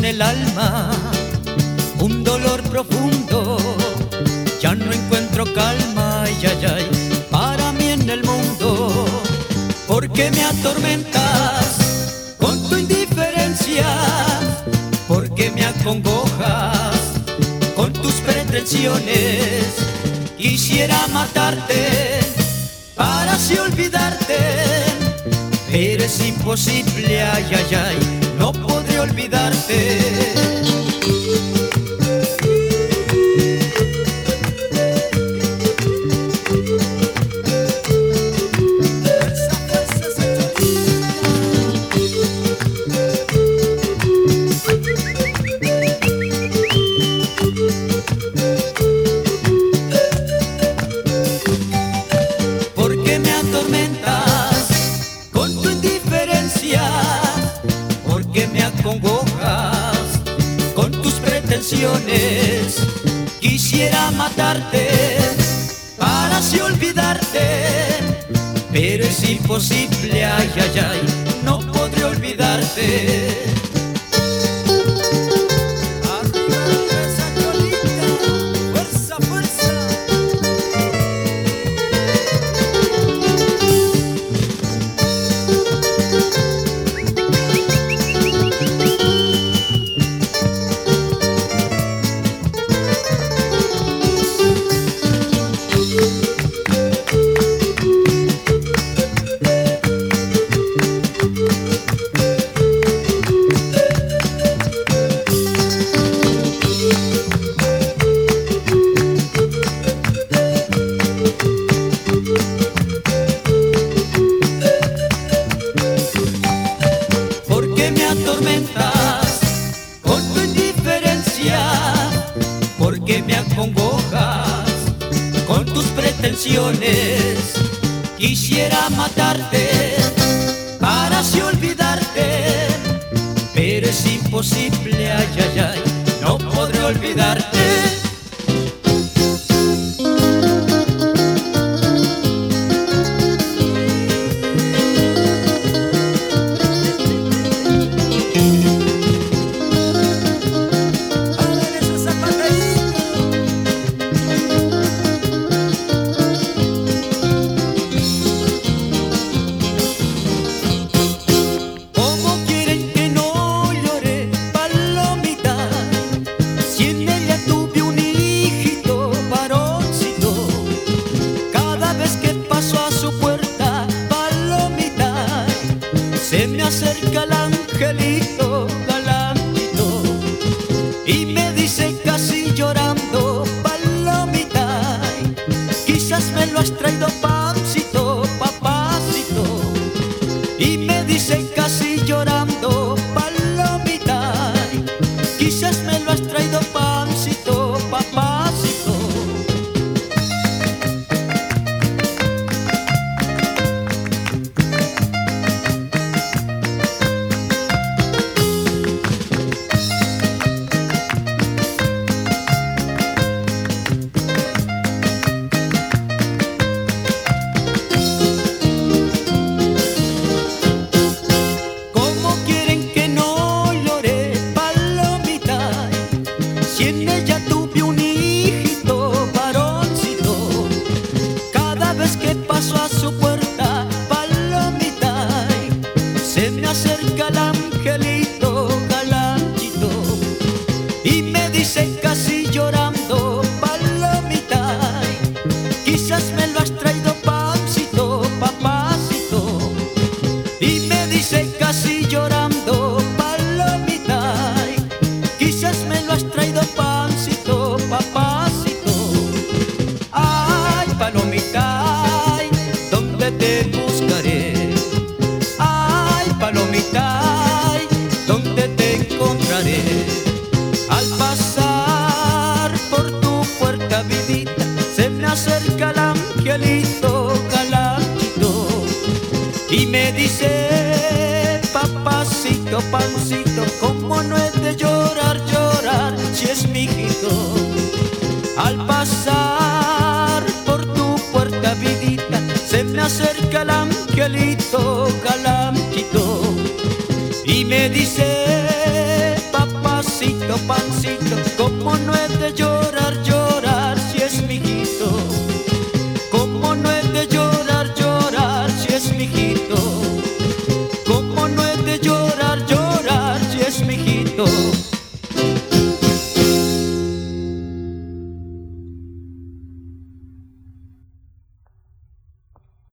en el alma, un dolor profundo. Ya no encuentro calma, ay, ay, ay, para mí en el mundo. ¿Por qué me atormentas con tu indiferencia? ¿Por qué me acongojas con tus pretensiones? Quisiera matarte para así olvidarte, pero es imposible, ay, ay, ay, no podré olvidarte. ¿Por qué me acongojas con tus pretensiones? Quisiera matarte para así olvidarte, pero es imposible, ay, ay, ay, no podré olvidarte. Con tu indiferencia, ¿por qué me acongojas con tus pretensiones? Quisiera matarte para así olvidarte, pero es imposible, ay, ay, ay, no podré olvidarte. Se me acerca el angelito galantito y me dice casi llorando: palomita, quizás me lo has traído pancito, papacito. Y me dice casi llorando: palomita, quizás me lo has traído pancito, papacito. Si en ella tuve un hijito varoncito, cada vez que paso a su puerta, palomita, se me acerca el angelito galantito y me dice casi llorando: palomita, quizás me lo has traído pancito, papacito. Y me dice casi llorando: palomita, quizás me lo has traído pancito, papacito. Ay, palomita, ay, ¿dónde te buscaré? Ay, palomita, ay, ¿dónde te encontraré? Al pasar por tu puerta, vidita, se me acerca el angelito galantito y me dice: papacito, pancito, ¿cómo no he de llorar, llorar, si es mi hijito? Al pasar por tu puerta, vidita, se me acerca el angelito galantito y me dice: papá, pancito, como no es de llorar.